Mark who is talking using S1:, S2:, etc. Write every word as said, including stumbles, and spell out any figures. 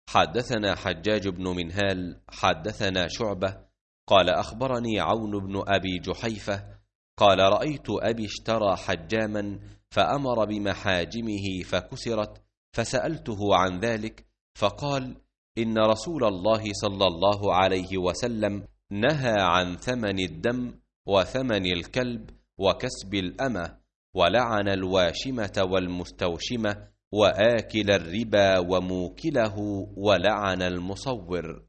S1: حدثنا حجاج بن منهال حدثنا شعبة قال أخبرني عون بن أبي جحيفة قال رأيت أبي اشترى حجاما فأمر بمحاجمه فكسرت، فسألته عن ذلك فقال إن رسول الله صلى الله عليه وسلم نهى عن ثمن الدم وثمن الكلب وكسب الأمة، ولعن الواشمة والمستوشمة وآكل الربا وموكله، ولعن المصور.